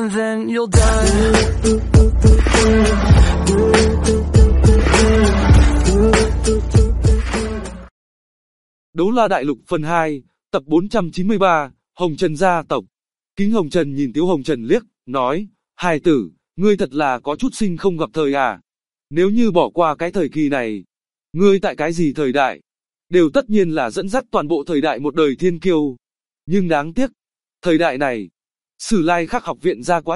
and then you'll die. Đấu La Đại Lục phần 2, tập 493, Hồng Trần gia tộc. Kính Hồng Trần nhìn Tiếu Hồng Trần liếc, nói, hài tử, ngươi thật là có chút sinh không gặp thời à. Nếu như bỏ qua cái thời kỳ này, ngươi tại cái gì thời đại, đều tất nhiên là dẫn dắt toàn bộ thời đại một đời thiên kiêu. Nhưng đáng tiếc, thời đại này, Sử Lai Khắc học viện ra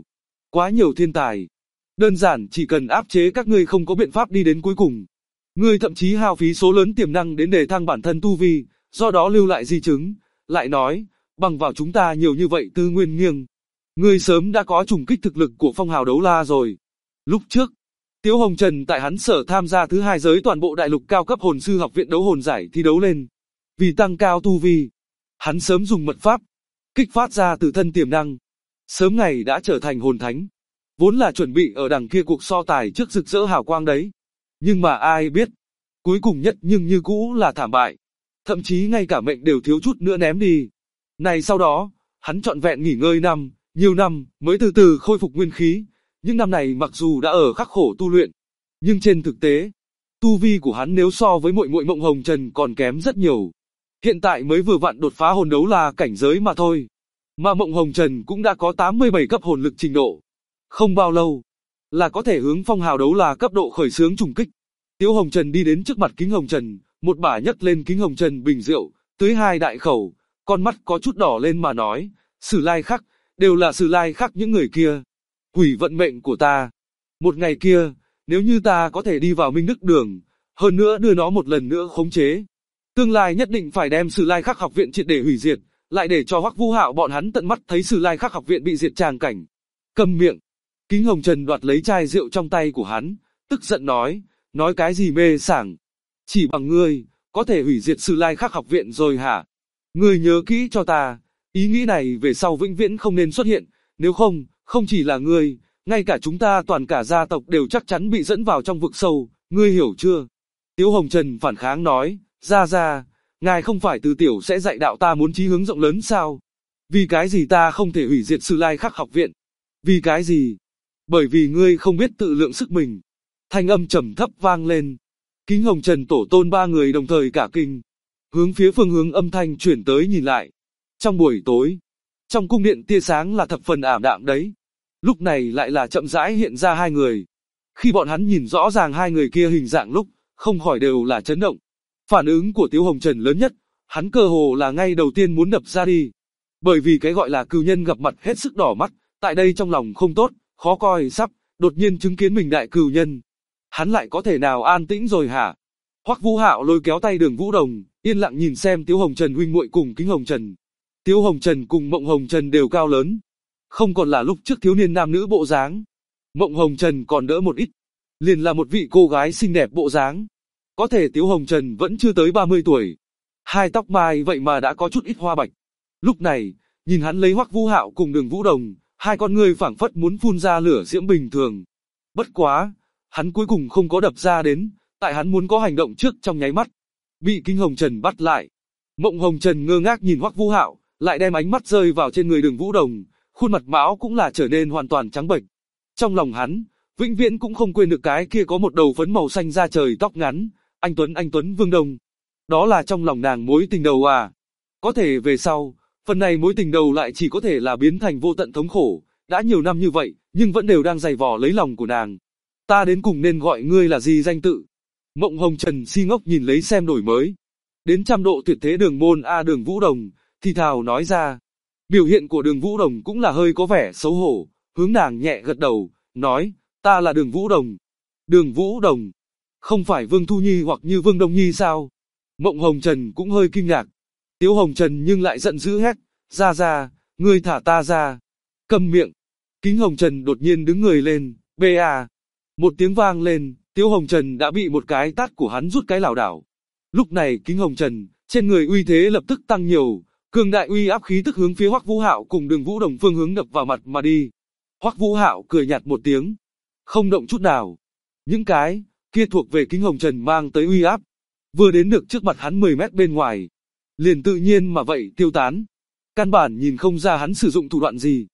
quá nhiều thiên tài. Đơn giản chỉ cần áp chế các ngươi không có biện pháp đi đến cuối cùng. Ngươi thậm chí hao phí số lớn tiềm năng đến đề thăng bản thân tu vi, do đó lưu lại di chứng. Lại nói, bằng vào chúng ta nhiều như vậy tư nguyên nghiêng, ngươi sớm đã có trùng kích thực lực của phong hào đấu la rồi. Lúc trước, Tiếu Hồng Trần tại hắn sở tham gia thứ 2 giới toàn bộ đại lục cao cấp hồn sư học viện đấu hồn giải thi đấu lên. Vì tăng cao tu vi, hắn sớm dùng mật pháp, kích phát ra từ thân tiềm năng. Sớm ngày đã trở thành hồn thánh. Vốn là chuẩn bị ở đằng kia cuộc so tài trước rực rỡ hào quang đấy. Nhưng mà ai biết, cuối cùng nhất nhưng như cũ là thảm bại. Thậm chí ngay cả mệnh đều thiếu chút nữa ném đi. Này sau đó, hắn trọn vẹn nghỉ ngơi nhiều năm mới từ từ khôi phục nguyên khí. Những năm này mặc dù đã ở khắc khổ tu luyện, nhưng trên thực tế, tu vi của hắn nếu so với muội muội Mộng Hồng Trần còn kém rất nhiều. Hiện tại mới vừa vặn đột phá hồn đấu la cảnh giới mà thôi. Mà Mộng Hồng Trần cũng đã có 87 cấp hồn lực trình độ. Không bao lâu, là có thể hướng phong hào đấu la cấp độ khởi xướng trùng kích. Tiếu Hồng Trần đi đến trước mặt Kính Hồng Trần, một bả nhấc lên Kính Hồng Trần bình rượu, tưới 2 đại khẩu, con mắt có chút đỏ lên mà nói, Sử Lai Khắc, đều là Sử Lai Khắc những người kia. Hủy vận mệnh của ta. Một ngày kia, nếu như ta có thể đi vào Minh Đức Đường, hơn nữa đưa nó một lần nữa khống chế, tương lai nhất định phải đem Sử Lai Khắc học viện triệt để hủy diệt, lại để cho Hoắc Vũ Hạo bọn hắn tận mắt thấy Sử Lai Khắc học viện bị diệt tràng cảnh. Câm miệng. Kính Hồng Trần đoạt lấy chai rượu trong tay của hắn, tức giận nói cái gì mê sảng. Chỉ bằng ngươi, có thể hủy diệt Sử Lai Khắc học viện rồi hả? Ngươi nhớ kỹ cho ta, ý nghĩ này về sau vĩnh viễn không nên xuất hiện, nếu không, không chỉ là ngươi, ngay cả chúng ta toàn cả gia tộc đều chắc chắn bị dẫn vào trong vực sâu, ngươi hiểu chưa? Tiếu Hồng Trần phản kháng nói, ra, ngài không phải từ tiểu sẽ dạy đạo ta muốn chí hướng rộng lớn sao? Vì cái gì ta không thể hủy diệt Sử Lai Khắc học viện? Vì cái gì? Bởi vì ngươi không biết tự lượng sức mình. Thanh âm trầm thấp vang lên. Kính Hồng Trần tổ tôn 3 người đồng thời cả kinh. Hướng phía phương hướng âm thanh chuyển tới nhìn lại. Trong buổi tối, trong cung điện tia sáng là thập phần ảm đạm đấy. Lúc này lại là chậm rãi hiện ra 2 người. Khi bọn hắn nhìn rõ ràng 2 người kia hình dạng lúc, không khỏi đều là chấn động. Phản ứng của Tiếu Hồng Trần lớn nhất, hắn cơ hồ là ngay đầu tiên muốn đập ra đi. Bởi vì cái gọi là cừu nhân gặp mặt hết sức đỏ mắt, tại đây trong lòng không tốt, khó coi sắp, đột nhiên chứng kiến mình đại cừu nhân. Hắn lại có thể nào an tĩnh rồi hả? Hoắc Vũ Hạo lôi kéo tay Đường Vũ Đồng, yên lặng nhìn xem Tiếu Hồng Trần huynh muội cùng Kính Hồng Trần. Tiếu Hồng Trần cùng Mộng Hồng Trần đều cao lớn, không còn là lúc trước thiếu niên nam nữ bộ dáng. Mộng Hồng Trần còn đỡ một ít, liền là một vị cô gái xinh đẹp bộ dáng. Có thể Tiếu Hồng Trần vẫn chưa tới 30 tuổi. 2 tóc mai vậy mà đã có chút ít hoa bạch. Lúc này, nhìn hắn lấy Hoắc Vũ Hạo cùng Đường Vũ Đồng, 2 con ngươi phảng phất muốn phun ra lửa diễm bình thường. Bất quá, hắn cuối cùng không có đập ra đến, tại hắn muốn có hành động trước trong nháy mắt. Bị Kính Hồng Trần bắt lại. Mộng Hồng Trần ngơ ngác nhìn Hoắc Vũ Hạo, lại đem ánh mắt rơi vào trên người Đường Vũ Đồng, khuôn mặt mão cũng là trở nên hoàn toàn trắng bệch. Trong lòng hắn, vĩnh viễn cũng không quên được cái kia có một đầu phấn màu xanh da trời tóc ngắn, anh Tuấn Vương Đông. Đó là trong lòng nàng mối tình đầu à. Có thể về sau, phần này mối tình đầu lại chỉ có thể là biến thành vô tận thống khổ, đã nhiều năm như vậy, nhưng vẫn đều đang giày vò lấy lòng của nàng. Ta đến cùng nên gọi ngươi là gì danh tự? Mộng Hồng Trần si ngốc nhìn lấy xem đổi mới. Đến 100 độ tuyệt thế Đường môn a Đường Vũ Đồng, thì thào nói ra. Biểu hiện của Đường Vũ Đồng cũng là hơi có vẻ xấu hổ, hướng nàng nhẹ gật đầu, nói, ta là Đường Vũ Đồng. Đường Vũ Đồng, không phải Vương Thu Nhi hoặc như Vương Đông Nhi sao? Mộng Hồng Trần cũng hơi kinh ngạc. Tiếu Hồng Trần nhưng lại giận dữ hét, ra, ngươi thả ta ra. Câm miệng. Kính Hồng Trần đột nhiên đứng người lên, ba. Một tiếng vang lên, Tiếu Hồng Trần đã bị một cái tát của hắn rút cái lảo đảo. Lúc này Kính Hồng Trần, trên người uy thế lập tức tăng nhiều, cường đại uy áp khí tức hướng phía Hoắc Vũ Hạo cùng Đường Vũ Đồng phương hướng đập vào mặt mà đi. Hoắc Vũ Hạo cười nhạt một tiếng, không động chút nào. Những cái kia thuộc về Kính Hồng Trần mang tới uy áp, vừa đến được trước mặt hắn 10 mét bên ngoài, liền tự nhiên mà vậy tiêu tán. Căn bản nhìn không ra hắn sử dụng thủ đoạn gì.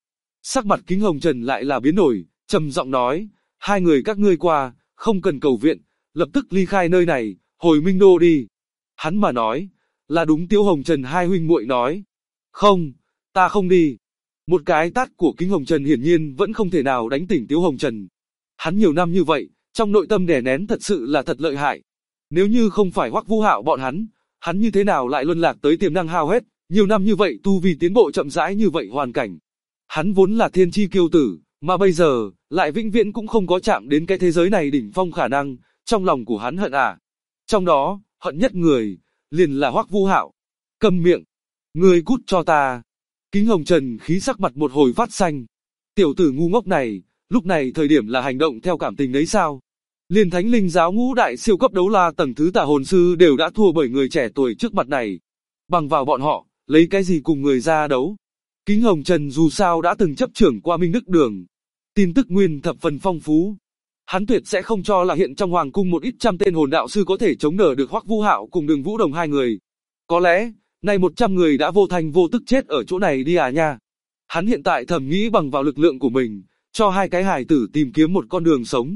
Sắc mặt Kính Hồng Trần lại là biến đổi, trầm giọng nói, hai người các ngươi qua, không cần cầu viện, lập tức ly khai nơi này, hồi Minh Đô đi. Hắn mà nói, là đúng. Tiếu Hồng Trần hai huynh muội nói, không, ta không đi. Một cái tát của Kính Hồng Trần hiển nhiên vẫn không thể nào đánh tỉnh Tiếu Hồng Trần. Hắn nhiều năm như vậy, trong nội tâm đè nén thật sự là thật lợi hại. Nếu như không phải Hoắc Vũ Hạo bọn hắn như thế nào lại luân lạc tới tiềm năng hao hết, nhiều năm như vậy tu vi tiến bộ chậm rãi như vậy hoàn cảnh. Hắn vốn là thiên chi kiêu tử, mà bây giờ, lại vĩnh viễn cũng không có chạm đến cái thế giới này đỉnh phong khả năng, trong lòng của hắn hận à. Trong đó, hận nhất người, liền là Hoắc Vũ Hạo. Câm miệng, ngươi cút cho ta. Kính Hồng Trần khí sắc mặt một hồi phát xanh. Tiểu tử ngu ngốc này, lúc này thời điểm là hành động theo cảm tình đấy sao? Liền Thánh Linh giáo ngũ đại siêu cấp đấu la tầng thứ tà hồn sư đều đã thua bởi người trẻ tuổi trước mặt này. Bằng vào bọn họ, lấy cái gì cùng người ra đấu? Kính Hồng Trần dù sao đã từng chấp trưởng qua Minh Đức Đường. Tin tức nguyên thập phần phong phú. Hắn tuyệt sẽ không cho là hiện trong hoàng cung một ít trăm tên hồn đạo sư có thể chống đỡ được Hoắc Vũ Hạo cùng Đường Vũ Đồng hai người. Có lẽ, nay 100 người đã vô thành vô tức chết ở chỗ này đi à nha. Hắn hiện tại thầm nghĩ bằng vào lực lượng của mình, cho hai cái hài tử tìm kiếm một con đường sống.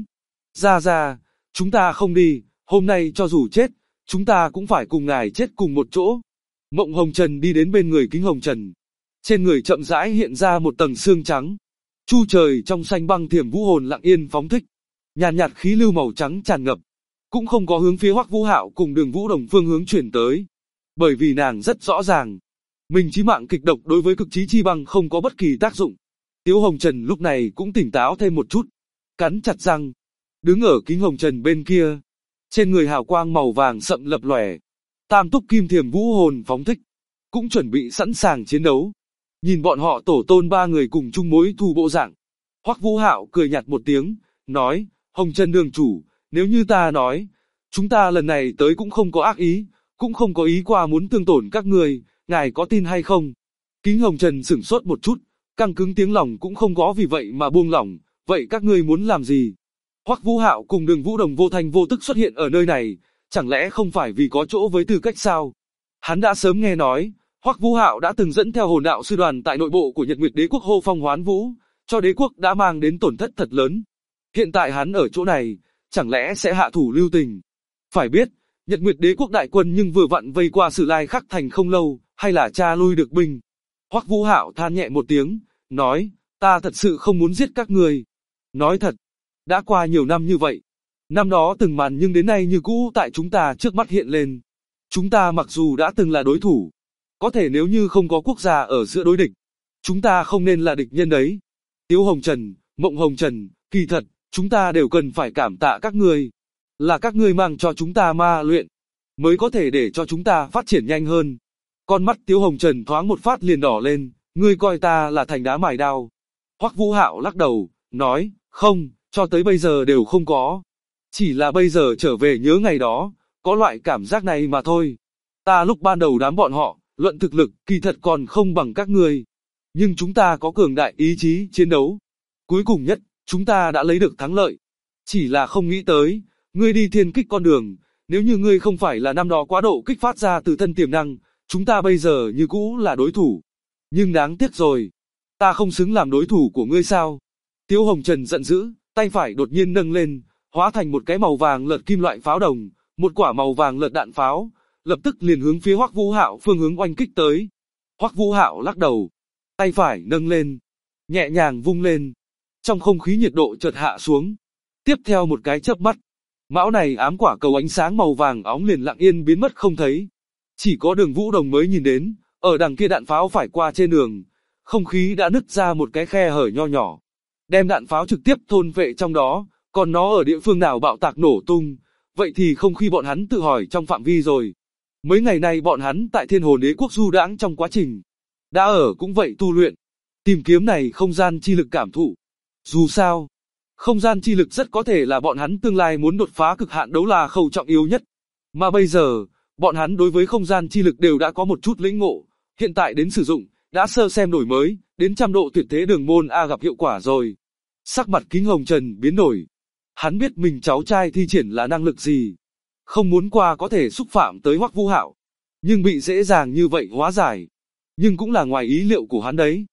Ra, chúng ta không đi, hôm nay cho dù chết, chúng ta cũng phải cùng ngài chết cùng một chỗ. Mộng Hồng Trần đi đến bên người Kính Hồng Trần. Trên người chậm rãi hiện ra một tầng xương trắng. Chu trời trong xanh băng thiểm vũ hồn lặng yên phóng thích. Nhàn nhạt khí lưu màu trắng tràn ngập. Cũng không có hướng phía Hoắc Vũ Hạo cùng Đường Vũ Đồng phương hướng chuyển tới. Bởi vì nàng rất rõ ràng. Mình chí mạng kịch độc đối với cực chí chi băng không có bất kỳ tác dụng. Tiếu Hồng Trần lúc này cũng tỉnh táo thêm một chút. Cắn chặt răng. Đứng ở Kính Hồng Trần bên kia. Trên người hào quang màu vàng sậm lập lòe. Tam túc kim thiểm vũ hồn phóng thích. Cũng chuẩn bị sẵn sàng chiến đấu. Nhìn bọn họ tổ tôn ba người cùng chung mối thù bộ dạng. Hoắc Vũ Hạo cười nhạt một tiếng, nói, Hồng Trần đường chủ, nếu như ta nói, chúng ta lần này tới cũng không có ác ý, cũng không có ý qua muốn tương tổn các người, ngài có tin hay không? Kính Hồng Trần sửng sốt một chút, căng cứng tiếng lòng cũng không có vì vậy mà buông lỏng, vậy các ngươi muốn làm gì? Hoắc Vũ Hạo cùng Đường Vũ Đồng vô thành vô tức xuất hiện ở nơi này, chẳng lẽ không phải vì có chỗ với tư cách sao? Hắn đã sớm nghe nói, Hoắc Vũ Hạo đã từng dẫn theo hồn đạo sư đoàn tại nội bộ của Nhật Nguyệt Đế quốc hô phong hoán vũ, cho đế quốc đã mang đến tổn thất thật lớn. Hiện tại hắn ở chỗ này, chẳng lẽ sẽ hạ thủ lưu tình? Phải biết, Nhật Nguyệt Đế quốc đại quân nhưng vừa vặn vây qua Sử Lai Khắc thành không lâu, hay là cha lui được binh. Hoắc Vũ Hạo than nhẹ một tiếng, nói, ta thật sự không muốn giết các người. Nói thật, đã qua nhiều năm như vậy, năm đó từng màn nhưng đến nay như cũ tại chúng ta trước mắt hiện lên. Chúng ta mặc dù đã từng là đối thủ, có thể nếu như không có quốc gia ở giữa đối địch, chúng ta không nên là địch nhân đấy. Tiếu Hồng Trần, Mộng Hồng Trần, kỳ thật, chúng ta đều cần phải cảm tạ các ngươi. Là các ngươi mang cho chúng ta ma luyện, mới có thể để cho chúng ta phát triển nhanh hơn. Con mắt Tiếu Hồng Trần thoáng một phát liền đỏ lên, ngươi coi ta là thành đá mài đao. Hoắc Vũ Hạo lắc đầu, nói, không, cho tới bây giờ đều không có. Chỉ là bây giờ trở về nhớ ngày đó, có loại cảm giác này mà thôi. Ta lúc ban đầu đám bọn họ, luận thực lực, kỳ thật còn không bằng các ngươi. Nhưng chúng ta có cường đại ý chí chiến đấu. Cuối cùng nhất, chúng ta đã lấy được thắng lợi. Chỉ là không nghĩ tới, ngươi đi thiên kích con đường, nếu như ngươi không phải là năm đó quá độ kích phát ra từ thân tiềm năng, chúng ta bây giờ như cũ là đối thủ. Nhưng đáng tiếc rồi, ta không xứng làm đối thủ của ngươi sao? Tiếu Hồng Trần giận dữ, tay phải đột nhiên nâng lên, hóa thành một cái màu vàng lợt kim loại pháo đồng, một quả màu vàng lợt đạn pháo, lập tức liền hướng phía Hoắc Vũ Hạo phương hướng oanh kích tới. Hoắc Vũ Hạo lắc đầu, tay phải nâng lên, nhẹ nhàng vung lên, trong không khí nhiệt độ chợt hạ xuống. Tiếp theo một cái chớp mắt, mão này ám quả cầu ánh sáng màu vàng óng liền lặng yên biến mất không thấy. Chỉ có Đường Vũ Đồng mới nhìn đến, ở đằng kia đạn pháo phải qua trên đường, không khí đã nứt ra một cái khe hở nho nhỏ, đem đạn pháo trực tiếp thôn phệ trong đó, còn nó ở địa phương nào bạo tạc nổ tung, vậy thì không khi bọn hắn tự hỏi trong phạm vi rồi. Mấy ngày nay bọn hắn tại Thiên Hồn Đế quốc du đãng trong quá trình, đã ở cũng vậy tu luyện, tìm kiếm này không gian chi lực cảm thụ. Dù sao, không gian chi lực rất có thể là bọn hắn tương lai muốn đột phá cực hạn đấu là khâu trọng yếu nhất. Mà bây giờ, bọn hắn đối với không gian chi lực đều đã có một chút lĩnh ngộ, hiện tại đến sử dụng, đã sơ xem đổi mới, đến 100 độ tuyệt thế đường môn A gặp hiệu quả rồi. Sắc mặt Kính Hồng Trần biến đổi. Hắn biết mình cháu trai thi triển là năng lực gì. Không muốn qua có thể xúc phạm tới Hoắc Vũ Hạo, nhưng bị dễ dàng như vậy hóa giải. Nhưng cũng là ngoài ý liệu của hắn đấy.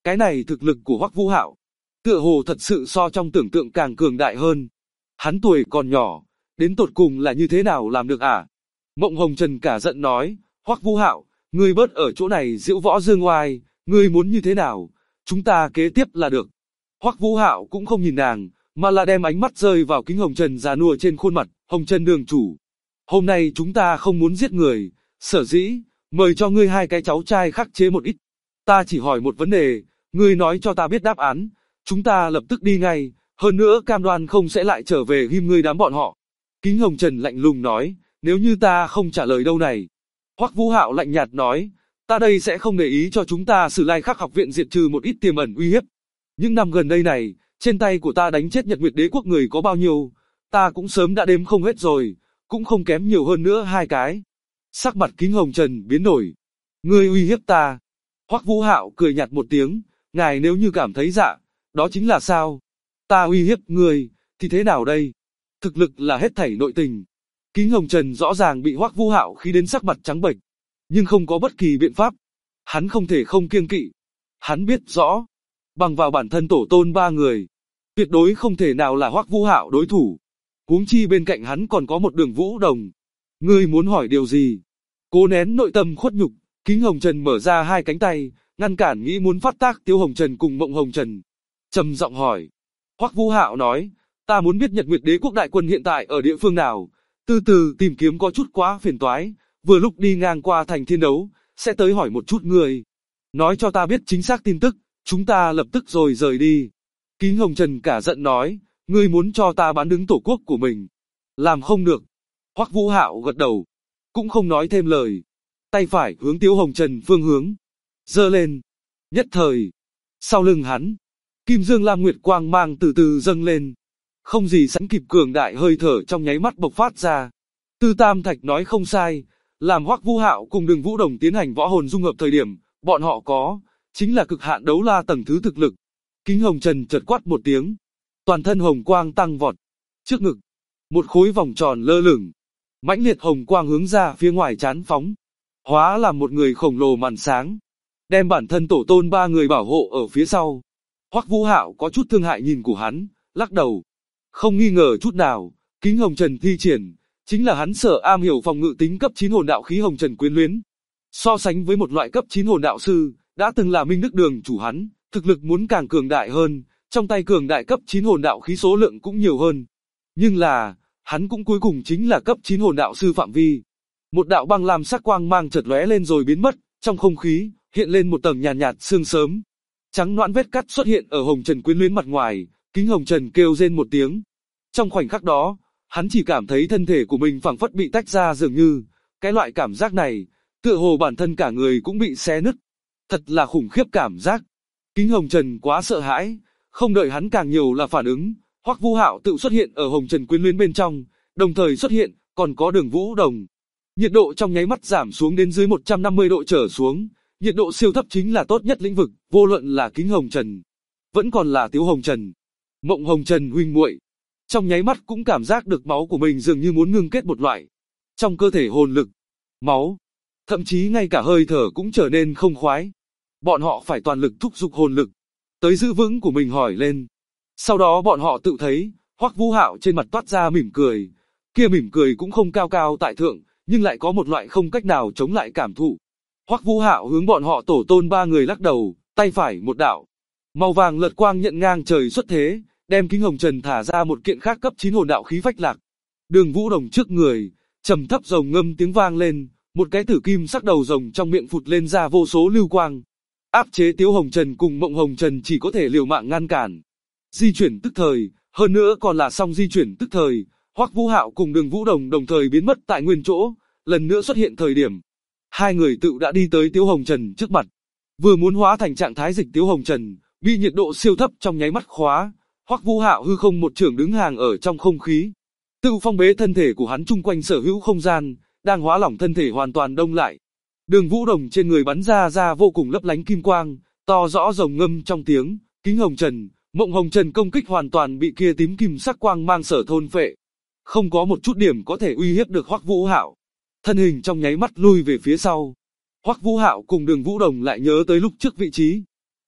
Cái này thực lực của Hoắc Vũ Hạo, tựa hồ thật sự so trong tưởng tượng càng cường đại hơn. Hắn tuổi còn nhỏ, đến tột cùng là như thế nào làm được à? Mộng Hồng Trần cả giận nói, Hoắc Vũ Hạo, ngươi bớt ở chỗ này diễu võ dương oai, ngươi muốn như thế nào, chúng ta kế tiếp là được. Hoắc Vũ Hạo cũng không nhìn nàng, mà là đem ánh mắt rơi vào kính hồng trần già nua trên khuôn mặt. Hồng Trần đường chủ, hôm nay chúng ta không muốn giết người, sở dĩ mời cho ngươi hai cái cháu trai khắc chế một ít. Ta chỉ hỏi một vấn đề, ngươi nói cho ta biết đáp án, chúng ta lập tức đi ngay, hơn nữa cam đoan không sẽ lại trở về ghim ngươi đám bọn họ. Kính Hồng Trần lạnh lùng nói, nếu như ta không trả lời đâu này. Hoắc Vũ Hạo lạnh nhạt nói, ta đây sẽ không để ý cho chúng ta Sử Lai Khắc học viện diệt trừ một ít tiềm ẩn uy hiếp. Những năm gần đây này, trên tay của ta đánh chết Nhật Nguyệt Đế quốc người có bao nhiêu, ta cũng sớm đã đếm không hết rồi, cũng không kém nhiều hơn nữa hai cái. Sắc mặt Kính Hồng Trần biến đổi. Ngươi uy hiếp ta. Hoắc Vũ Hạo cười nhạt một tiếng, ngài nếu như cảm thấy dạ, đó chính là sao? Ta uy hiếp ngươi, thì thế nào đây? Thực lực là hết thảy nội tình. Kính Hồng Trần rõ ràng bị Hoắc Vũ Hạo khí đến sắc mặt trắng bệch, nhưng không có bất kỳ biện pháp. Hắn không thể không kiêng kỵ. Hắn biết rõ, bằng vào bản thân tổ tôn ba người, tuyệt đối không thể nào là Hoắc Vũ Hạo đối thủ. Huống chi bên cạnh hắn còn có một Đường Vũ Đồng. Ngươi muốn hỏi điều gì? Cố nén nội tâm khuất nhục, Kính Hồng Trần mở ra hai cánh tay, ngăn cản nghĩ muốn phát tác Tiếu Hồng Trần cùng Mộng Hồng Trần. Trầm giọng hỏi. Hoắc Vũ Hạo nói, ta muốn biết Nhật Nguyệt Đế quốc đại quân hiện tại ở địa phương nào, từ từ tìm kiếm có chút quá phiền toái, vừa lúc đi ngang qua thành Thiên Đấu, sẽ tới hỏi một chút người. Nói cho ta biết chính xác tin tức, chúng ta lập tức rồi rời đi. Kính Hồng Trần cả giận nói, ngươi muốn cho ta bán đứng tổ quốc của mình. Làm không được. Hoắc Vũ Hạo gật đầu, cũng không nói thêm lời. Tay phải hướng Tiếu Hồng Trần phương hướng, giơ lên. Nhất thời, sau lưng hắn, Kim Dương Lam Nguyệt quang mang từ từ dâng lên. Không gì sánh kịp cường đại hơi thở trong nháy mắt bộc phát ra. Tư Tam Thạch nói không sai, làm Hoắc Vũ Hạo cùng Đường Vũ Đồng tiến hành võ hồn dung hợp thời điểm, bọn họ có, chính là cực hạn đấu la tầng thứ thực lực. Kính Hồng Trần chợt quát một tiếng, toàn thân hồng quang tăng vọt, trước ngực, một khối vòng tròn lơ lửng, mãnh liệt hồng quang hướng ra phía ngoài chán phóng, hóa làm một người khổng lồ màn sáng, đem bản thân tổ tôn ba người bảo hộ ở phía sau. Hoắc Vũ Hạo có chút thương hại nhìn của hắn, lắc đầu. Không nghi ngờ chút nào, Kính Hồng Trần thi triển, chính là hắn sở am hiểu phòng ngự tính cấp 9 hồn đạo khí Hồng Trần Quyến Luyến. So sánh với một loại cấp 9 hồn đạo sư, đã từng là Minh Đức Đường chủ hắn, thực lực muốn càng cường đại hơn, trong tay cường đại cấp 9 hồn đạo khí số lượng cũng nhiều hơn. Nhưng là, hắn cũng cuối cùng chính là cấp 9 hồn đạo sư phạm vi. Một đạo băng lam sắc quang mang chợt lóe lên rồi biến mất, trong không khí hiện lên một tầng nhàn nhạt sương sớm. Trắng nõn vết cắt xuất hiện ở Hồng Trần Quyến Luyến mặt ngoài, Kính Hồng Trần kêu rên một tiếng. Trong khoảnh khắc đó, hắn chỉ cảm thấy thân thể của mình phảng phất bị tách ra dường như, cái loại cảm giác này, tựa hồ bản thân cả người cũng bị xé nứt. Thật là khủng khiếp cảm giác. Kính Hồng Trần quá sợ hãi, không đợi hắn càng nhiều là phản ứng, Hoắc Vũ Hạo tự xuất hiện ở Hồng Trần Quyến Luyến bên trong, đồng thời xuất hiện, còn có Đường Vũ Đồng. Nhiệt độ trong nháy mắt giảm xuống đến dưới 150 độ trở xuống, nhiệt độ siêu thấp chính là tốt nhất lĩnh vực, vô luận là Kính Hồng Trần, vẫn còn là Tiếu Hồng Trần, Mộng Hồng Trần huynh muội, trong nháy mắt cũng cảm giác được máu của mình dường như muốn ngưng kết một loại. Trong cơ thể hồn lực, máu, thậm chí ngay cả hơi thở cũng trở nên không khoái. Bọn họ phải toàn lực thúc giục hồn lực, tới giữ vững của mình hỏi lên. Sau đó bọn họ tự thấy, Hoắc Vũ Hạo trên mặt toát ra mỉm cười. Kia mỉm cười cũng không cao cao tại thượng, nhưng lại có một loại không cách nào chống lại cảm thụ. Hoắc Vũ Hạo hướng bọn họ tổ tôn ba người lắc đầu, tay phải một đạo màu vàng lật quang nhận ngang trời xuất thế, đem Kính Hồng Trần thả ra một kiện khác cấp 9 hồn đạo khí phách lạc. Đường Vũ Đồng trước người, trầm thấp rồng ngâm tiếng vang lên, một cái tử kim sắc đầu rồng trong miệng phụt lên ra vô số lưu quang. Áp chế Tiếu Hồng Trần cùng Mộng Hồng Trần chỉ có thể liều mạng ngăn cản. Di chuyển tức thời, hơn nữa còn là song di chuyển tức thời, Hoắc Vũ Hạo cùng Đường Vũ Đồng đồng thời biến mất tại nguyên chỗ, lần nữa xuất hiện thời điểm. Hai người tự đã đi tới Tiếu Hồng Trần trước mặt. Vừa muốn hóa thành trạng thái dịch Tiếu Hồng Trần, bị nhiệt độ siêu thấp trong nháy mắt khóa. Hoắc Vũ Hạo hư không một chưởng đứng hàng ở trong không khí. Tự phong bế thân thể của hắn chung quanh sở hữu không gian, đang hóa lỏng thân thể hoàn toàn đông lại. Đường Vũ Đồng trên người bắn ra vô cùng lấp lánh kim quang, to rõ rồng ngâm trong tiếng, Kính Hồng Trần, Mộng Hồng Trần công kích hoàn toàn bị kia tím kim sắc quang mang sở thôn phệ. Không có một chút điểm có thể uy hiếp được Hoắc Vũ Hạo. Thân hình trong nháy mắt lui về phía sau. Hoắc Vũ Hạo cùng Đường Vũ Đồng lại nhớ tới lúc trước vị trí.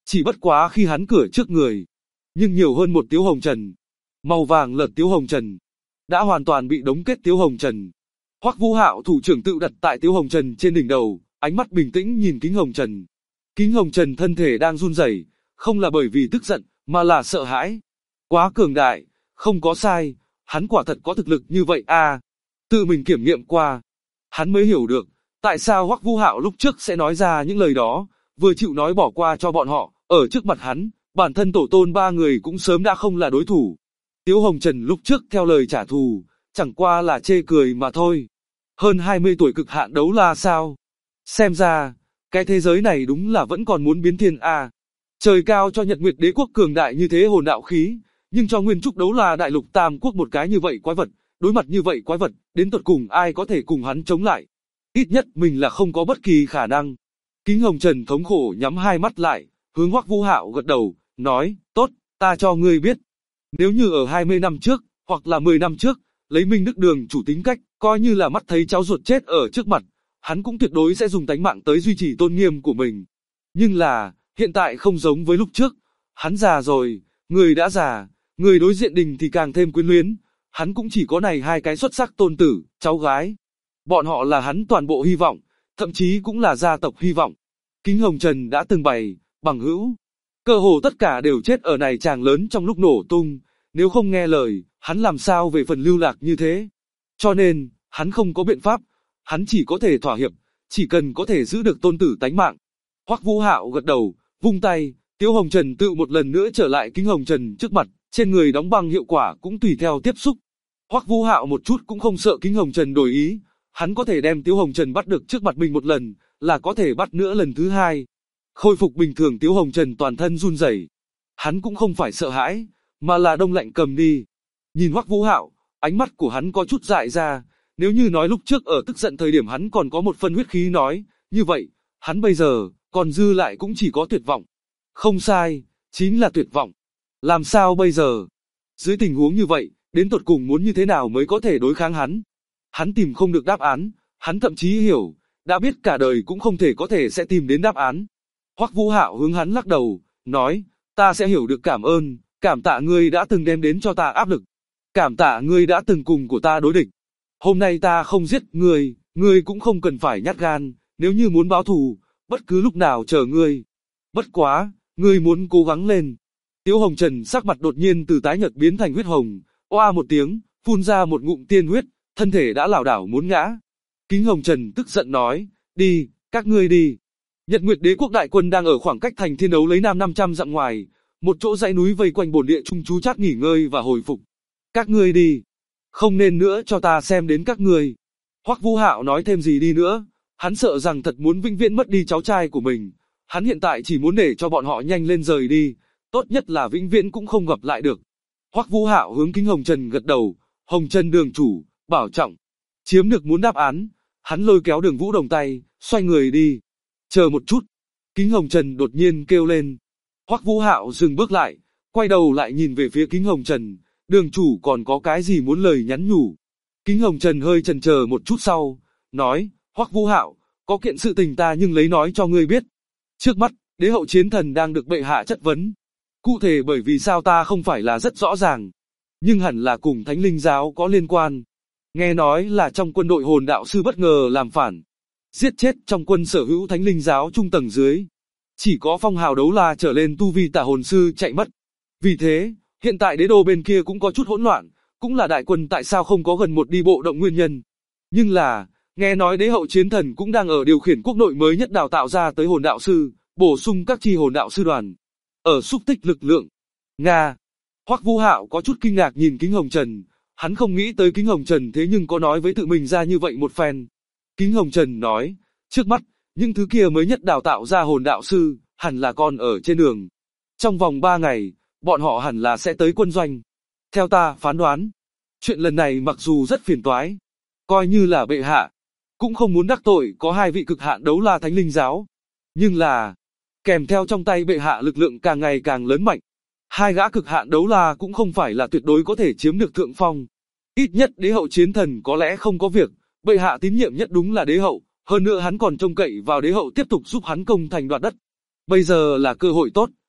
Chỉ bất quá khi hắn cửa trước người, nhưng nhiều hơn một Tiếu Hồng Trần. Màu vàng lợt Tiếu Hồng Trần đã hoàn toàn bị đóng kết Tiếu Hồng Trần. Hoắc Vũ Hạo thủ trưởng tự đặt tại Tiếu Hồng Trần trên đỉnh đầu, ánh mắt bình tĩnh nhìn Kính Hồng Trần. Kính Hồng Trần thân thể đang run rẩy, không là bởi vì tức giận, mà là sợ hãi. Quá cường đại, không có sai, hắn quả thật có thực lực như vậy à. Tự mình kiểm nghiệm qua, hắn mới hiểu được, tại sao Hoắc Vũ Hạo lúc trước sẽ nói ra những lời đó, vừa chịu nói bỏ qua cho bọn họ, ở trước mặt hắn, bản thân tổ tôn ba người cũng sớm đã không là đối thủ. Tiếu Hồng Trần lúc trước theo lời trả thù, chẳng qua là chê cười mà thôi. Hơn 20 tuổi cực hạn đấu la sao? Xem ra, cái thế giới này đúng là vẫn còn muốn biến thiên à. Trời cao cho Nhật Nguyệt Đế quốc cường đại như thế hồn đạo khí, nhưng cho Nguyên Trúc đấu la đại lục Tam quốc một cái như vậy quái vật, đối mặt như vậy quái vật, đến tột cùng ai có thể cùng hắn chống lại? Ít nhất mình là không có bất kỳ khả năng. Kính Hồng Trần thống khổ nhắm hai mắt lại, hướng Hoắc Vũ Hạo gật đầu, nói, tốt, ta cho ngươi biết. Nếu như ở 20 năm trước, hoặc là 10 năm trước, lấy Minh Đức Đường chủ tính cách, coi như là mắt thấy cháu ruột chết ở trước mặt, hắn cũng tuyệt đối sẽ dùng tánh mạng tới duy trì tôn nghiêm của mình. Nhưng là, hiện tại không giống với lúc trước, hắn già rồi, người đã già, người đối diện đình thì càng thêm quyến luyến, hắn cũng chỉ có này hai cái xuất sắc tôn tử, cháu gái. Bọn họ là hắn toàn bộ hy vọng, thậm chí cũng là gia tộc hy vọng. Kính Hồng Trần đã từng bày, bằng hữu. Cơ hồ tất cả đều chết ở này tràng lớn trong lúc nổ tung, nếu không nghe lời, hắn làm sao về phần lưu lạc như thế. Cho nên, hắn không có biện pháp, hắn chỉ có thể thỏa hiệp, chỉ cần có thể giữ được tôn tử tánh mạng. Hoắc Vũ Hạo gật đầu, vung tay, Tiếu Hồng Trần tự một lần nữa trở lại Kính Hồng Trần trước mặt, trên người đóng băng hiệu quả cũng tùy theo tiếp xúc. Hoắc Vũ Hạo một chút cũng không sợ Kính Hồng Trần đổi ý, hắn có thể đem Tiếu Hồng Trần bắt được trước mặt mình một lần, là có thể bắt nữa lần thứ hai. Khôi phục bình thường Tiếu Hồng Trần toàn thân run rẩy, hắn cũng không phải sợ hãi, mà là đông lạnh cầm đi. Nhìn Hoắc Vũ Hạo, ánh mắt của hắn có chút dại ra, nếu như nói lúc trước ở tức giận thời điểm hắn còn có một phần huyết khí nói, như vậy, hắn bây giờ, còn dư lại cũng chỉ có tuyệt vọng. Không sai, chính là tuyệt vọng. Làm sao bây giờ? Dưới tình huống như vậy, đến tột cùng muốn như thế nào mới có thể đối kháng hắn? Hắn tìm không được đáp án, hắn thậm chí hiểu, đã biết cả đời cũng không thể có thể sẽ tìm đến đáp án. Hoắc Vũ Hạo hướng hắn lắc đầu, nói, ta sẽ hiểu được cảm ơn, cảm tạ ngươi đã từng đem đến cho ta áp lực. Cảm tạ ngươi đã từng cùng của ta đối địch. Hôm nay ta không giết ngươi, ngươi cũng không cần phải nhát gan, nếu như muốn báo thù, bất cứ lúc nào chờ ngươi. Bất quá, ngươi muốn cố gắng lên. Tiếu Hồng Trần sắc mặt đột nhiên từ tái nhợt biến thành huyết hồng, oa một tiếng, phun ra một ngụm tiên huyết, thân thể đã lảo đảo muốn ngã. Kính Hồng Trần tức giận nói, đi, các ngươi đi. Nhật Nguyệt Đế quốc đại quân đang ở khoảng cách thành Thiên Đấu lấy Nam 500 dặm ngoài, một chỗ dãy núi vây quanh bổn địa trung trú chát nghỉ ngơi và hồi phục. Các ngươi đi, không nên nữa cho ta xem đến các ngươi. Hoắc Vũ Hạo nói thêm gì đi nữa, hắn sợ rằng thật muốn vĩnh viễn mất đi cháu trai của mình. Hắn hiện tại chỉ muốn để cho bọn họ nhanh lên rời đi, tốt nhất là vĩnh viễn cũng không gặp lại được. Hoắc Vũ Hạo hướng Kính Hồng Trần gật đầu, Hồng Trần đường chủ, bảo trọng. Chiếm được muốn đáp án, hắn lôi kéo Đường Vũ Đồng tay, xoay người đi. Chờ một chút. Kính Hồng Trần đột nhiên kêu lên. Hoắc Vũ Hạo dừng bước lại, quay đầu lại nhìn về phía Kính Hồng Trần, đường chủ còn có cái gì muốn lời nhắn nhủ. Kính Hồng Trần hơi chần chờ một chút sau, nói, Hoắc Vũ Hạo, có kiện sự tình ta nhưng lấy nói cho ngươi biết. Trước mắt, đế hậu chiến thần đang được bệ hạ chất vấn. Cụ thể bởi vì sao ta không phải là rất rõ ràng, nhưng hẳn là cùng Thánh Linh giáo có liên quan. Nghe nói là trong quân đội hồn đạo sư bất ngờ làm phản, giết chết trong quân sở hữu Thánh Linh giáo trung tầng dưới. Chỉ có phong hào đấu la trở lên tu vi tả hồn sư chạy mất. Vì thế, hiện tại đế đô bên kia cũng có chút hỗn loạn, cũng là đại quân tại sao không có gần một đi bộ động nguyên nhân. Nhưng là, nghe nói đế hậu chiến thần cũng đang ở điều khiển quốc nội mới nhất đào tạo ra tới hồn đạo sư, bổ sung các chi hồn đạo sư đoàn. Ở xúc tích lực lượng. Nga. Hoắc Vũ Hạo có chút kinh ngạc nhìn Kính Hồng Trần, hắn không nghĩ tới Kính Hồng Trần thế nhưng có nói với tự mình ra như vậy một phen. Kính Hồng Trần nói, trước mắt, những thứ kia mới nhất đào tạo ra hồn đạo sư, hẳn là còn ở trên đường. Trong vòng 3 ngày, bọn họ hẳn là sẽ tới quân doanh. Theo ta phán đoán, chuyện lần này mặc dù rất phiền toái, coi như là bệ hạ, cũng không muốn đắc tội có hai vị cực hạn đấu la Thánh Linh giáo. Nhưng là, kèm theo trong tay bệ hạ lực lượng càng ngày càng lớn mạnh, hai gã cực hạn đấu la cũng không phải là tuyệt đối có thể chiếm được thượng phong. Ít nhất đế hậu chiến thần có lẽ không có việc, bệ hạ tín nhiệm nhất đúng là đế hậu, hơn nữa hắn còn trông cậy vào đế hậu tiếp tục giúp hắn công thành đoạt đất. Bây giờ là cơ hội tốt,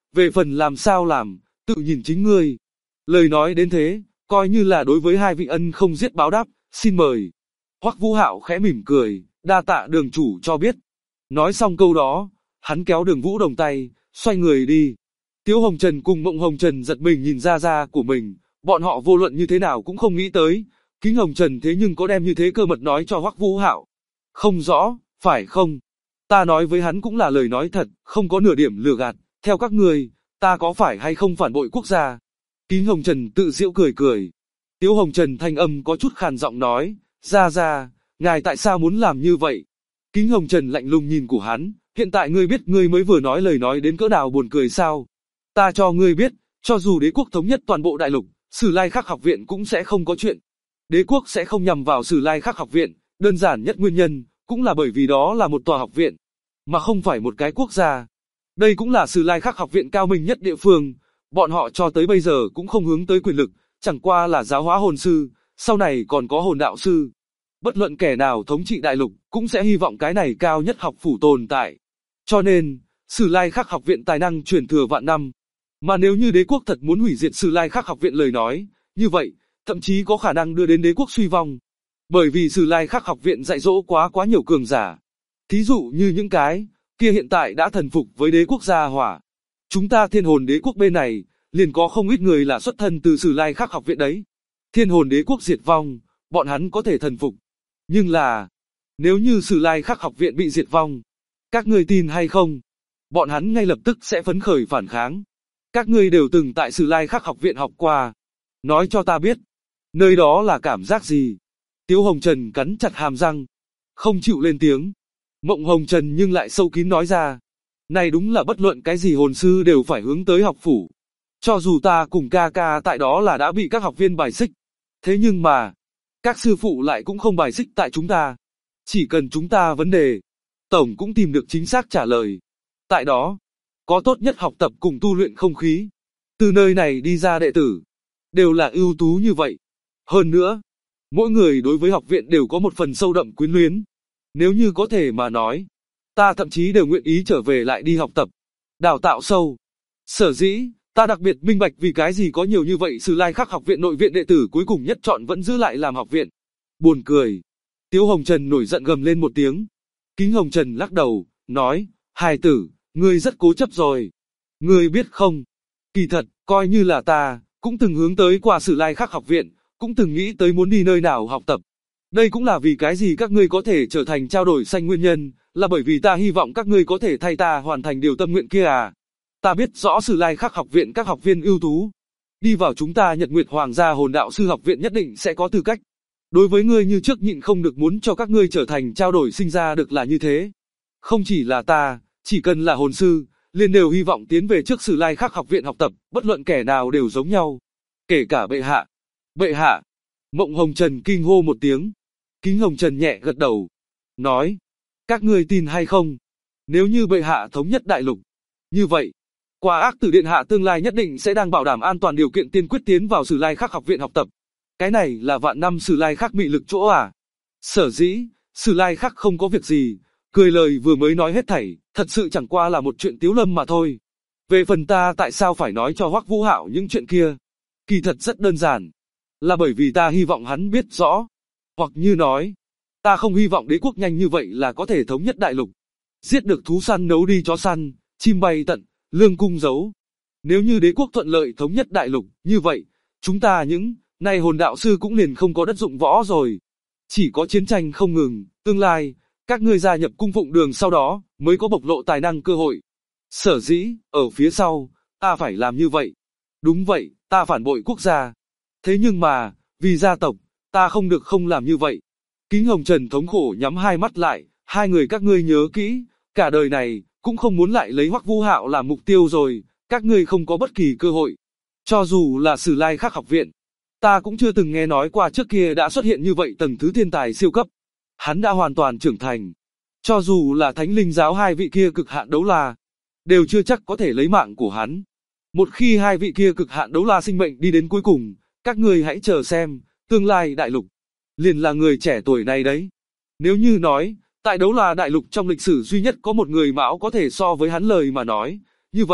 về phần làm sao làm, tự nhìn chính ngươi. Lời nói đến thế, coi như là đối với hai vị ân không giết báo đáp, xin mời. Hoắc Vũ Hạo khẽ mỉm cười, đa tạ đường chủ cho biết. Nói xong câu đó, hắn kéo Đường Vũ Đồng tay, xoay người đi. Tiếu Hồng Trần cùng Mộng Hồng Trần giật mình nhìn ra ra của mình, bọn họ vô luận như thế nào cũng không nghĩ tới, Kính Hồng Trần thế nhưng có đem như thế cơ mật nói cho Hoắc Vũ Hạo. Không rõ, phải không? Ta nói với hắn cũng là lời nói thật, không có nửa điểm lừa gạt, theo các người, ta có phải hay không phản bội quốc gia? Kính Hồng Trần tự giễu cười cười. Tiếu Hồng Trần thanh âm có chút khàn giọng nói, ra, ngài tại sao muốn làm như vậy? Kính Hồng Trần lạnh lùng nhìn của hắn, hiện tại ngươi biết ngươi mới vừa nói lời nói đến cỡ nào buồn cười sao? Ta cho ngươi biết, cho dù đế quốc thống nhất toàn bộ đại lục, Sử Lai Khắc học viện cũng sẽ không có chuyện. Đế quốc sẽ không nhằm vào Sử Lai Khắc học viện, đơn giản nhất nguyên nhân, cũng là bởi vì đó là một tòa học viện, mà không phải một cái quốc gia. Đây cũng là Sử Lai Khắc học viện cao minh nhất địa phương, bọn họ cho tới bây giờ cũng không hướng tới quyền lực, chẳng qua là giáo hóa hồn sư, sau này còn có hồn đạo sư. Bất luận kẻ nào thống trị đại lục, cũng sẽ hy vọng cái này cao nhất học phủ tồn tại. Cho nên, Sử Lai Khắc học viện tài năng truyền thừa vạn năm. Mà nếu như đế quốc thật muốn hủy diệt Sử Lai Khắc học viện lời nói, như vậy, thậm chí có khả năng đưa đến đế quốc suy vong. Bởi vì Sử Lai Khắc học viện dạy dỗ quá nhiều cường giả. Thí dụ như những cái kia hiện tại đã thần phục với đế quốc gia hỏa. Chúng ta Thiên Hồn Đế quốc bên này, liền có không ít người là xuất thân từ Sử Lai Khắc học viện đấy. Thiên Hồn Đế quốc diệt vong, bọn hắn có thể thần phục. Nhưng là, nếu như Sử Lai Khắc học viện bị diệt vong, các ngươi tin hay không? Bọn hắn ngay lập tức sẽ phấn khởi phản kháng. Các ngươi đều từng tại Sử Lai Khắc học viện học qua. Nói cho ta biết, nơi đó là cảm giác gì? Tiếu Hồng Trần cắn chặt hàm răng, không chịu lên tiếng. Mộng Hồng Trần nhưng lại sâu kín nói ra, này đúng là bất luận cái gì hồn sư đều phải hướng tới học phủ. Cho dù ta cùng ca ca tại đó là đã bị các học viên bài xích, thế nhưng mà, các sư phụ lại cũng không bài xích tại chúng ta. Chỉ cần chúng ta vấn đề, Tổng cũng tìm được chính xác trả lời. Tại đó, có tốt nhất học tập cùng tu luyện không khí. Từ nơi này đi ra đệ tử, đều là ưu tú như vậy. Hơn nữa, mỗi người đối với học viện đều có một phần sâu đậm quyến luyến. Nếu như có thể mà nói, ta thậm chí đều nguyện ý trở về lại đi học tập, đào tạo sâu. Sở dĩ, ta đặc biệt minh bạch vì cái gì có nhiều như vậy Sử Lai Khắc học viện nội viện đệ tử cuối cùng nhất chọn vẫn giữ lại làm học viện. Buồn cười. Tiếu Hồng Trần nổi giận gầm lên một tiếng. Kính Hồng Trần lắc đầu, nói, hài tử, ngươi rất cố chấp rồi. Ngươi biết không, kỳ thật, coi như là ta, cũng từng hướng tới qua Sử Lai Khắc học viện, cũng từng nghĩ tới muốn đi nơi nào học tập. Đây cũng là vì cái gì các ngươi có thể trở thành trao đổi xanh nguyên nhân, là bởi vì ta hy vọng các ngươi có thể thay ta hoàn thành điều tâm nguyện kia à. Ta biết rõ Sử Lai Khắc học viện các học viên ưu tú. Đi vào chúng ta Nhật Nguyệt Hoàng gia hồn đạo sư học viện nhất định sẽ có tư cách. Đối với ngươi như trước nhịn không được muốn cho các ngươi trở thành trao đổi sinh ra được là như thế. Không chỉ là ta, chỉ cần là hồn sư, liền đều hy vọng tiến về trước Sử Lai Khắc học viện học tập, bất luận kẻ nào đều giống nhau. Kể cả bệ hạ. Bệ hạ. Mộng Hồng Trần kinh hô một tiếng. Kính Hồng Trần nhẹ gật đầu. Nói. Các ngươi tin hay không? Nếu như bệ hạ thống nhất đại lục. Như vậy. Qua ác tử điện hạ tương lai nhất định sẽ đang bảo đảm an toàn điều kiện tiên quyết tiến vào Sử Lai Khắc học viện học tập. Cái này là vạn năm Sử Lai Khắc mị lực chỗ à? Sở dĩ, Sử Lai Khắc không có việc gì, cười lời vừa mới nói hết thảy, thật sự chẳng qua là một chuyện tiếu lâm mà thôi. Về phần ta tại sao phải nói cho Hoắc Vũ Hạo những chuyện kia? Kỳ thật rất đơn giản, là bởi vì ta hy vọng hắn biết rõ, hoặc như nói, ta không hy vọng đế quốc nhanh như vậy là có thể thống nhất đại lục, giết được thú săn nấu đi chó săn, chim bay tận, lương cung giấu. Nếu như đế quốc thuận lợi thống nhất đại lục, như vậy, chúng ta những nay hồn đạo sư cũng liền không có đất dụng võ rồi. Chỉ có chiến tranh không ngừng, tương lai, các ngươi gia nhập cung phụng đường sau đó, mới có bộc lộ tài năng cơ hội. Sở dĩ, ở phía sau, ta phải làm như vậy. Đúng vậy, ta phản bội quốc gia. Thế nhưng mà, vì gia tộc, ta không được không làm như vậy. Kính Hồng Trần thống khổ nhắm hai mắt lại, hai người các ngươi nhớ kỹ, cả đời này, cũng không muốn lại lấy Hoắc Vũ Hạo làm mục tiêu rồi, các ngươi không có bất kỳ cơ hội. Cho dù là Sử Lai Khắc học viện, ta cũng chưa từng nghe nói qua trước kia đã xuất hiện như vậy tầng thứ thiên tài siêu cấp. Hắn đã hoàn toàn trưởng thành. Cho dù là Thánh Linh giáo hai vị kia cực hạn đấu la, đều chưa chắc có thể lấy mạng của hắn. Một khi hai vị kia cực hạn đấu la sinh mệnh đi đến cuối cùng, các ngươi hãy chờ xem, tương lai đại lục, liền là người trẻ tuổi này đấy. Nếu như nói, tại đấu la đại lục trong lịch sử duy nhất có một người mão có thể so với hắn lời mà nói, như vậy,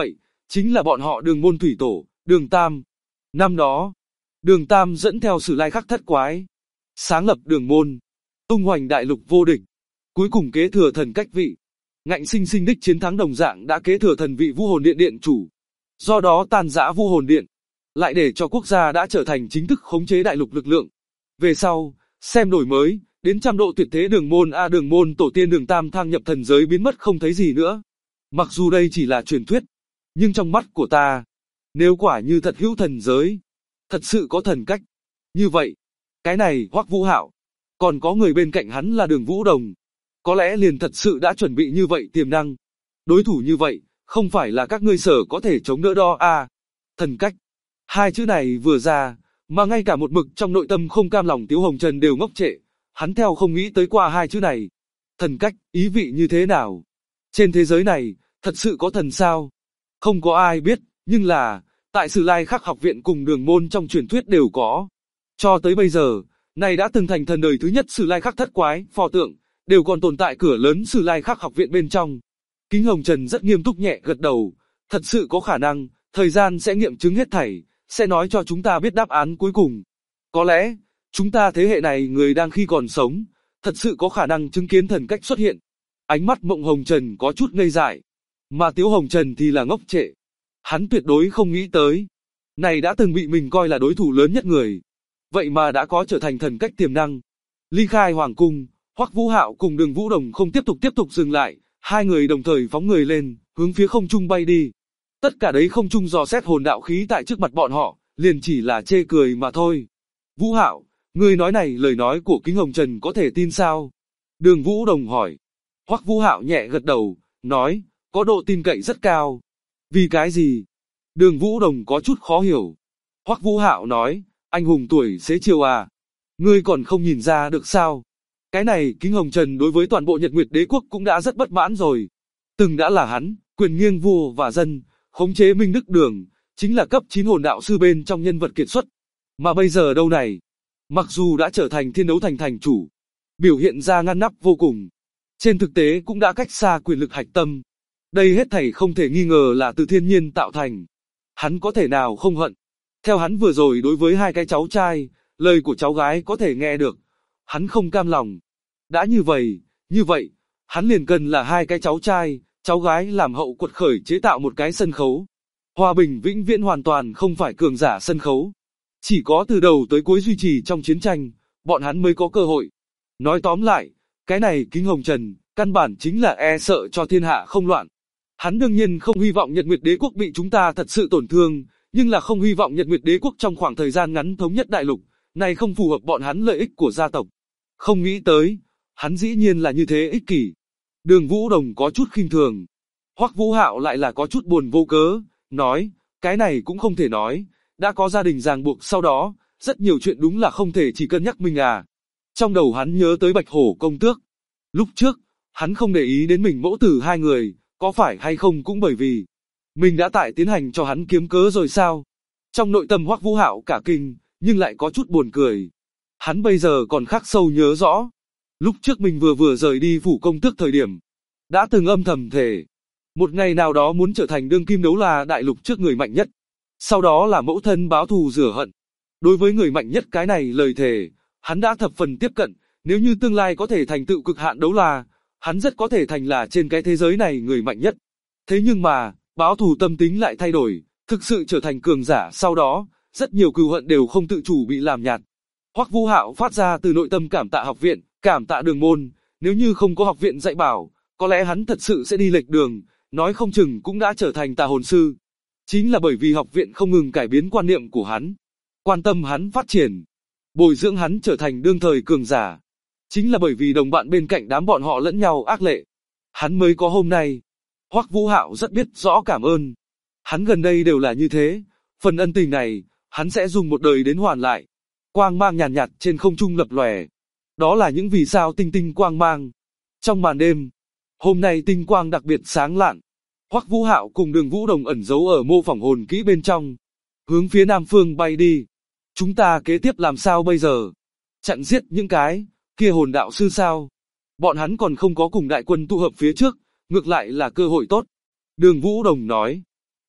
chính là bọn họ Đường môn thủy tổ, Đường Tam. Năm đó, Đường Tam dẫn theo Sử Lai Khắc thất quái, sáng lập Đường môn, tung hoành đại lục vô địch, cuối cùng kế thừa thần cách vị. Ngạnh sinh sinh đích chiến thắng đồng dạng đã kế thừa thần vị Vũ Hồn Điện điện chủ. Do đó tan rã Vũ Hồn Điện, lại để cho quốc gia đã trở thành chính thức khống chế đại lục lực lượng. Về sau, xem đổi mới, đến trăm độ tuyệt thế Đường môn tổ tiên Đường Tam thăng nhập thần giới biến mất không thấy gì nữa. Mặc dù đây chỉ là truyền thuyết, nhưng trong mắt của ta, nếu quả như thật hữu thần giới, thật sự có thần cách, như vậy, cái này Hoắc Vũ Hạo, còn có người bên cạnh hắn là Đường Vũ Đồng, có lẽ liền thật sự đã chuẩn bị như vậy tiềm năng. Đối thủ như vậy, không phải là các ngươi sở có thể chống đỡ đó à. Thần cách, hai chữ này vừa ra, mà ngay cả một mực trong nội tâm không cam lòng Tiếu Hồng Trần đều ngốc trệ, hắn theo không nghĩ tới qua hai chữ này. Thần cách, ý vị như thế nào? Trên thế giới này, thật sự có thần sao? Không có ai biết, nhưng là, tại Sử Lai Khắc học viện cùng Đường môn trong truyền thuyết đều có. Cho tới bây giờ, này đã từng thành thần đời thứ nhất Sử Lai Khắc thất quái, pho tượng, đều còn tồn tại cửa lớn Sử Lai Khắc học viện bên trong. Kính Hồng Trần rất nghiêm túc nhẹ gật đầu, thật sự có khả năng, thời gian sẽ nghiệm chứng hết thảy, sẽ nói cho chúng ta biết đáp án cuối cùng. Có lẽ, chúng ta thế hệ này người đang khi còn sống, thật sự có khả năng chứng kiến thần cách xuất hiện. Ánh mắt Mộng Hồng Trần có chút ngây dại, mà Tiếu Hồng Trần thì là ngốc trệ. Hắn tuyệt đối không nghĩ tới, này đã từng bị mình coi là đối thủ lớn nhất người, vậy mà đã có trở thành thần cách tiềm năng. Ly khai hoàng cung, Hoắc Vũ Hạo cùng Đường Vũ Đồng không tiếp tục dừng lại, hai người đồng thời phóng người lên, hướng phía không trung bay đi. Tất cả đấy không trung dò xét hồn đạo khí tại trước mặt bọn họ, liền chỉ là chê cười mà thôi. Vũ Hạo, ngươi nói này lời nói của Kính Hồng Trần có thể tin sao? Đường Vũ Đồng hỏi. Hoắc Vũ Hạo nhẹ gật đầu, nói, có độ tin cậy rất cao. Vì cái gì? Đường Vũ Đồng có chút khó hiểu. Hoắc Vũ Hạo nói, anh hùng tuổi xế chiều à? Ngươi còn không nhìn ra được sao? Cái này Kính Hồng Trần đối với toàn bộ Nhật Nguyệt Đế quốc cũng đã rất bất mãn rồi. Từng đã là hắn, quyền nghiêng vua và dân, khống chế Minh Đức Đường, chính là cấp 9 hồn đạo sư bên trong nhân vật kiệt xuất. Mà bây giờ đâu này? Mặc dù đã trở thành Thiên Đấu Thành thành chủ, biểu hiện ra ngăn nắp vô cùng, trên thực tế cũng đã cách xa quyền lực hạch tâm. Đây hết thảy không thể nghi ngờ là từ thiên nhiên tạo thành. Hắn có thể nào không hận? Theo hắn vừa rồi đối với hai cái cháu trai, lời của cháu gái có thể nghe được. Hắn không cam lòng. Đã như vậy, hắn liền cần là hai cái cháu trai, cháu gái làm hậu quật khởi chế tạo một cái sân khấu. Hòa bình vĩnh viễn hoàn toàn không phải cường giả sân khấu. Chỉ có từ đầu tới cuối duy trì trong chiến tranh, bọn hắn mới có cơ hội. Nói tóm lại, cái này Kính Hồng Trần, căn bản chính là e sợ cho thiên hạ không loạn. Hắn đương nhiên không hy vọng Nhật Nguyệt Đế quốc bị chúng ta thật sự tổn thương, nhưng là không hy vọng Nhật Nguyệt Đế quốc trong khoảng thời gian ngắn thống nhất đại lục, này không phù hợp bọn hắn lợi ích của gia tộc. Không nghĩ tới, hắn dĩ nhiên là như thế ích kỷ. Đường Vũ Đồng có chút khinh thường. Hoắc Vũ Hạo lại là có chút buồn vô cớ, nói, cái này cũng không thể nói, đã có gia đình ràng buộc sau đó, rất nhiều chuyện đúng là không thể chỉ cân nhắc mình à. Trong đầu hắn nhớ tới Bạch Hổ công tước. Lúc trước, hắn không để ý đến mình mẫu tử hai người, có phải hay không cũng bởi vì mình đã tại tiến hành cho hắn kiếm cớ rồi sao. Trong nội tâm Hoắc Vũ Hạo cả kinh, nhưng lại có chút buồn cười. Hắn bây giờ còn khắc sâu nhớ rõ. Lúc trước mình vừa rời đi phủ công tước thời điểm, đã từng âm thầm thề, một ngày nào đó muốn trở thành đương kim đấu la đại lục trước người mạnh nhất. Sau đó là mẫu thân báo thù rửa hận. Đối với người mạnh nhất cái này lời thề, hắn đã thập phần tiếp cận, nếu như tương lai có thể thành tựu cực hạn đấu la, hắn rất có thể thành là trên cái thế giới này người mạnh nhất. Thế nhưng mà, báo thù tâm tính lại thay đổi, thực sự trở thành cường giả sau đó, rất nhiều cừu hận đều không tự chủ bị làm nhạt. Hoắc Vũ Hạo phát ra từ nội tâm cảm tạ học viện, cảm tạ Đường môn, nếu như không có học viện dạy bảo, có lẽ hắn thật sự sẽ đi lệch đường, nói không chừng cũng đã trở thành tà hồn sư. Chính là bởi vì học viện không ngừng cải biến quan niệm của hắn, quan tâm hắn phát triển, bồi dưỡng hắn trở thành đương thời cường giả. Chính là bởi vì đồng bạn bên cạnh đám bọn họ lẫn nhau ác lệ, hắn mới có hôm nay. Hoắc Vũ Hạo rất biết rõ cảm ơn. Hắn gần đây đều là như thế, phần ân tình này, hắn sẽ dùng một đời đến hoàn lại. Quang mang nhàn nhạt trên không trung lập lòe. Đó là những vì sao tinh tinh quang mang. Trong màn đêm, hôm nay tinh quang đặc biệt sáng lạn. Hoắc Vũ Hạo cùng Đường Vũ Đồng ẩn giấu ở mô phỏng hồn kỹ bên trong, hướng phía nam phương bay đi. Chúng ta kế tiếp làm sao bây giờ? Chặn giết những cái kia hồn đạo sư sao? Bọn hắn còn không có cùng đại quân tụ hợp phía trước, ngược lại là cơ hội tốt. Đường Vũ Đồng nói.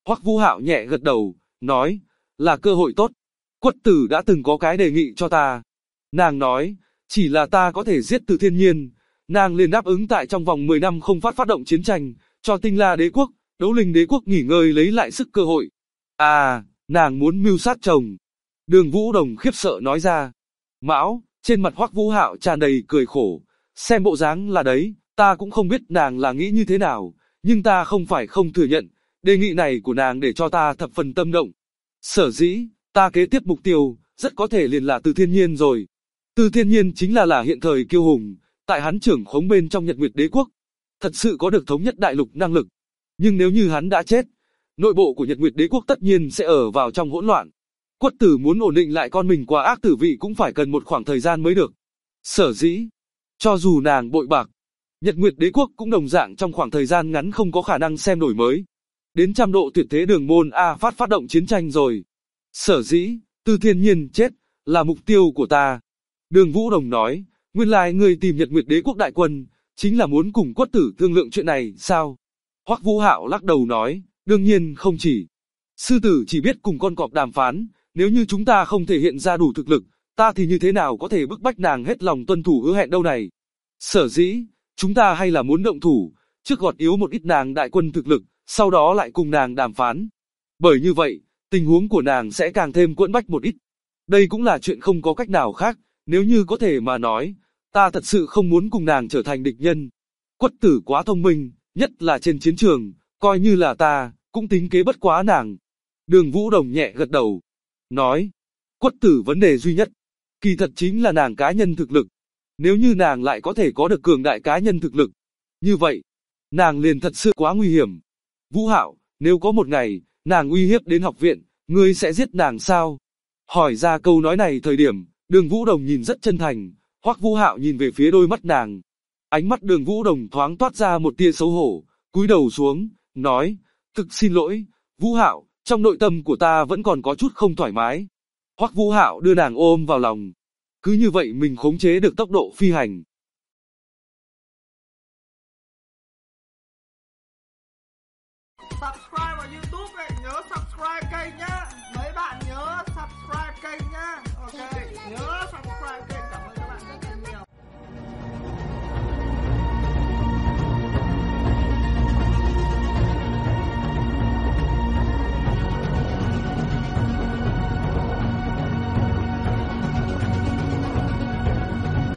Hoắc Vũ Hạo nhẹ gật đầu, nói, là cơ hội tốt. Quất Tử đã từng có cái đề nghị cho ta. Nàng nói, chỉ là ta có thể giết Từ Thiên Nhiên. Nàng liền đáp ứng tại trong vòng 10 năm không phát động chiến tranh, cho Tinh La Đế quốc, Đấu Linh Đế quốc nghỉ ngơi lấy lại sức cơ hội. À, nàng muốn mưu sát chồng. Đường Vũ Đồng khiếp sợ nói ra. Mão, trên mặt Hoắc Vũ Hạo tràn đầy cười khổ. Xem bộ dáng là đấy, ta cũng không biết nàng là nghĩ như thế nào, nhưng ta không phải không thừa nhận, đề nghị này của nàng để cho ta thập phần tâm động. Sở dĩ, ta kế tiếp mục tiêu, rất có thể liền là Từ Thiên Nhiên rồi. Từ Thiên Nhiên chính là hiện thời kiêu hùng, tại hắn trưởng khống bên trong Nhật Nguyệt Đế quốc, thật sự có được thống nhất đại lục năng lực. Nhưng nếu như hắn đã chết, nội bộ của Nhật Nguyệt Đế quốc tất nhiên sẽ ở vào trong hỗn loạn. Quất Tử muốn ổn định lại con mình qua ác tử vị cũng phải cần một khoảng thời gian mới được. Sở dĩ, cho dù nàng bội bạc, Nhật Nguyệt Đế quốc cũng đồng dạng trong khoảng thời gian ngắn không có khả năng xem đổi mới. Đến 100 độ tuyệt thế đường môn A phát động chiến tranh rồi. Sở dĩ, Từ Thiên Nhiên chết, là mục tiêu của ta. Đường Vũ Đồng nói, nguyên lai ngươi tìm Nhật Nguyệt Đế quốc đại quân, chính là muốn cùng Quất Tử thương lượng chuyện này, sao? Hoắc Vũ Hạo lắc đầu nói, đương nhiên không chỉ. Sư tử chỉ biết cùng con cọp đàm phán, nếu như chúng ta không thể hiện ra đủ thực lực, ta thì như thế nào có thể bức bách nàng hết lòng tuân thủ hứa hẹn đâu này. Sở dĩ, chúng ta hay là muốn động thủ, trước gọt yếu một ít nàng đại quân thực lực, sau đó lại cùng nàng đàm phán. Bởi như vậy, tình huống của nàng sẽ càng thêm quẫn bách một ít. Đây cũng là chuyện không có cách nào khác, nếu như có thể mà nói, ta thật sự không muốn cùng nàng trở thành địch nhân. Quất Tử quá thông minh, nhất là trên chiến trường, coi như là ta, cũng tính kế bất quá nàng. Đường Vũ Đồng nhẹ gật đầu, nói, Quất Tử vấn đề duy nhất, kỳ thật chính là nàng cá nhân thực lực. Nếu như nàng lại có thể có được cường đại cá nhân thực lực, như vậy, nàng liền thật sự quá nguy hiểm. Vũ Hạo, nếu có một ngày, nàng uy hiếp đến học viện, ngươi sẽ giết nàng sao? Hỏi ra câu nói này thời điểm, Đường Vũ Đồng nhìn rất chân thành, Hoắc Vũ Hạo nhìn về phía đôi mắt nàng. Ánh mắt Đường Vũ Đồng thoáng toát ra một tia xấu hổ, cúi đầu xuống, nói, thực xin lỗi, Vũ Hạo, trong nội tâm của ta vẫn còn có chút không thoải mái. Hoắc Vũ Hạo đưa nàng ôm vào lòng. Cứ như vậy mình khống chế được tốc độ phi hành.